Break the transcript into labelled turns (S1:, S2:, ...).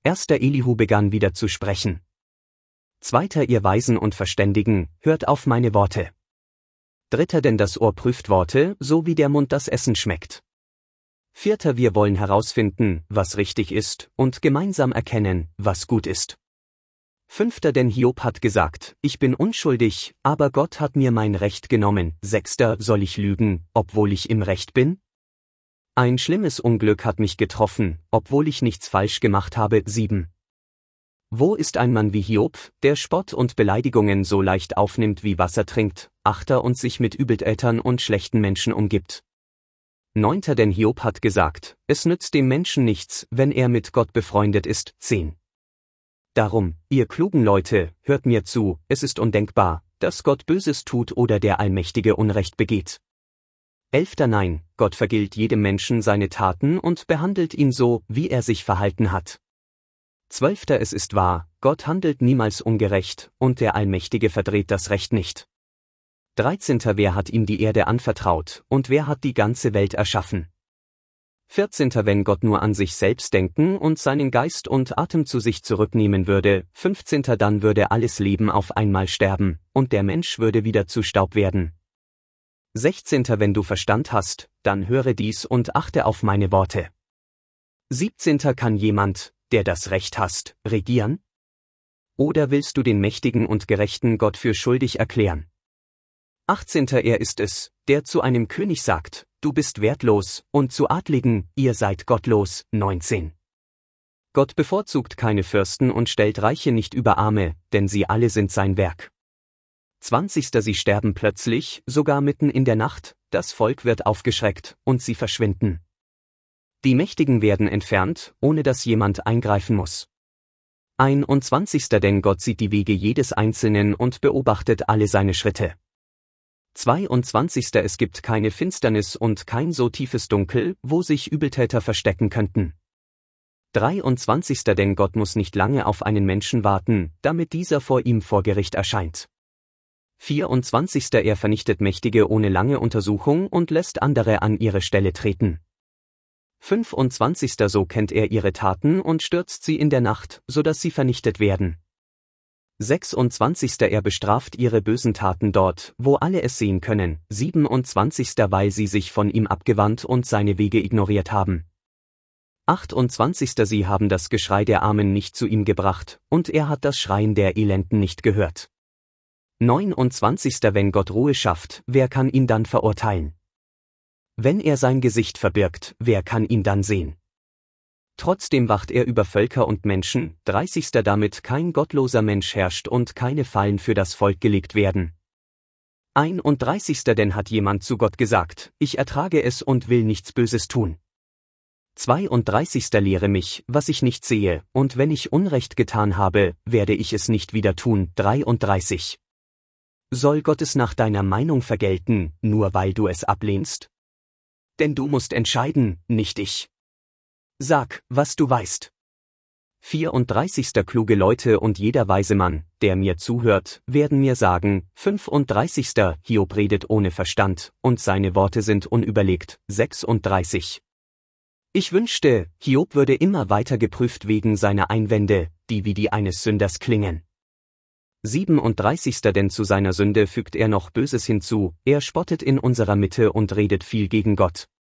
S1: Erster Elihu begann wieder zu sprechen. Zweiter ihr Weisen und Verständigen, hört auf meine Worte. Dritter denn das Ohr prüft Worte, so wie der Mund das Essen schmeckt. Vierter wir wollen herausfinden, was richtig ist, und gemeinsam erkennen, was gut ist. Fünfter denn Hiob hat gesagt, ich bin unschuldig, aber Gott hat mir mein Recht genommen. Sechster soll ich lügen, obwohl ich im Recht bin? Ein schlimmes Unglück hat mich getroffen, obwohl ich nichts falsch gemacht habe. 7. Wo ist ein Mann wie Hiob, der Spott und Beleidigungen so leicht aufnimmt wie Wasser trinkt, Achter und sich mit Übeltätern und schlechten Menschen umgibt? Neunter denn Hiob hat gesagt, es nützt dem Menschen nichts, wenn er mit Gott befreundet ist. 10. Darum, ihr klugen Leute, hört mir zu, es ist undenkbar, dass Gott Böses tut oder der Allmächtige Unrecht begeht. 11. Nein, Gott vergilt jedem Menschen seine Taten und behandelt ihn so, wie er sich verhalten hat. 12. Es ist wahr, Gott handelt niemals ungerecht, und der Allmächtige verdreht das Recht nicht. 13. Wer hat ihm die Erde anvertraut, und wer hat die ganze Welt erschaffen? 14. Wenn Gott nur an sich selbst denken und seinen Geist und Atem zu sich zurücknehmen würde. 15. Dann würde alles Leben auf einmal sterben, und der Mensch würde wieder zu Staub werden. 16. Wenn du Verstand hast, dann höre dies und achte auf meine Worte. 17. Kann jemand, der das Recht hasst, regieren? Oder willst du den mächtigen und gerechten Gott für schuldig erklären? 18. Er ist es, der zu einem König sagt, du bist wertlos, und zu Adligen, ihr seid gottlos. 19. Gott bevorzugt keine Fürsten und stellt Reiche nicht über Arme, denn sie alle sind sein Werk. 20. Sie sterben plötzlich, sogar mitten in der Nacht, das Volk wird aufgeschreckt, und sie verschwinden. Die Mächtigen werden entfernt, ohne dass jemand eingreifen muss. 21. Denn Gott sieht die Wege jedes Einzelnen und beobachtet alle seine Schritte. 22. Es gibt keine Finsternis und kein so tiefes Dunkel, wo sich Übeltäter verstecken könnten. 23. Denn Gott muss nicht lange auf einen Menschen warten, damit dieser vor ihm vor Gericht erscheint. 24. Er vernichtet Mächtige ohne lange Untersuchung und lässt andere an ihre Stelle treten. 25. So kennt er ihre Taten und stürzt sie in der Nacht, sodass sie vernichtet werden. 26. Er bestraft ihre bösen Taten dort, wo alle es sehen können. 27. Weil sie sich von ihm abgewandt und seine Wege ignoriert haben. 28. Sie haben das Geschrei der Armen nicht zu ihm gebracht, und er hat das Schreien der Elenden nicht gehört. 29. Wenn Gott Ruhe schafft, wer kann ihn dann verurteilen? Wenn er sein Gesicht verbirgt, wer kann ihn dann sehen? Trotzdem wacht er über Völker und Menschen. 30. Damit kein gottloser Mensch herrscht und keine Fallen für das Volk gelegt werden. 31. Denn hat jemand zu Gott gesagt, ich ertrage es und will nichts Böses tun. 32. Lehre mich, was ich nicht sehe, und wenn ich Unrecht getan habe, werde ich es nicht wieder tun. 33. Soll Gott es nach deiner Meinung vergelten, nur weil du es ablehnst? Denn du musst entscheiden, nicht ich. Sag, was du weißt. 34. Kluge Leute und jeder weise Mann, der mir zuhört, werden mir sagen. 35. Hiob redet ohne Verstand, und seine Worte sind unüberlegt. 36. Ich wünschte, Hiob würde immer weiter geprüft wegen seiner Einwände, die wie die eines Sünders klingen. 37. Denn zu seiner Sünde fügt er noch Böses hinzu, er spottet in unserer Mitte und redet viel gegen Gott.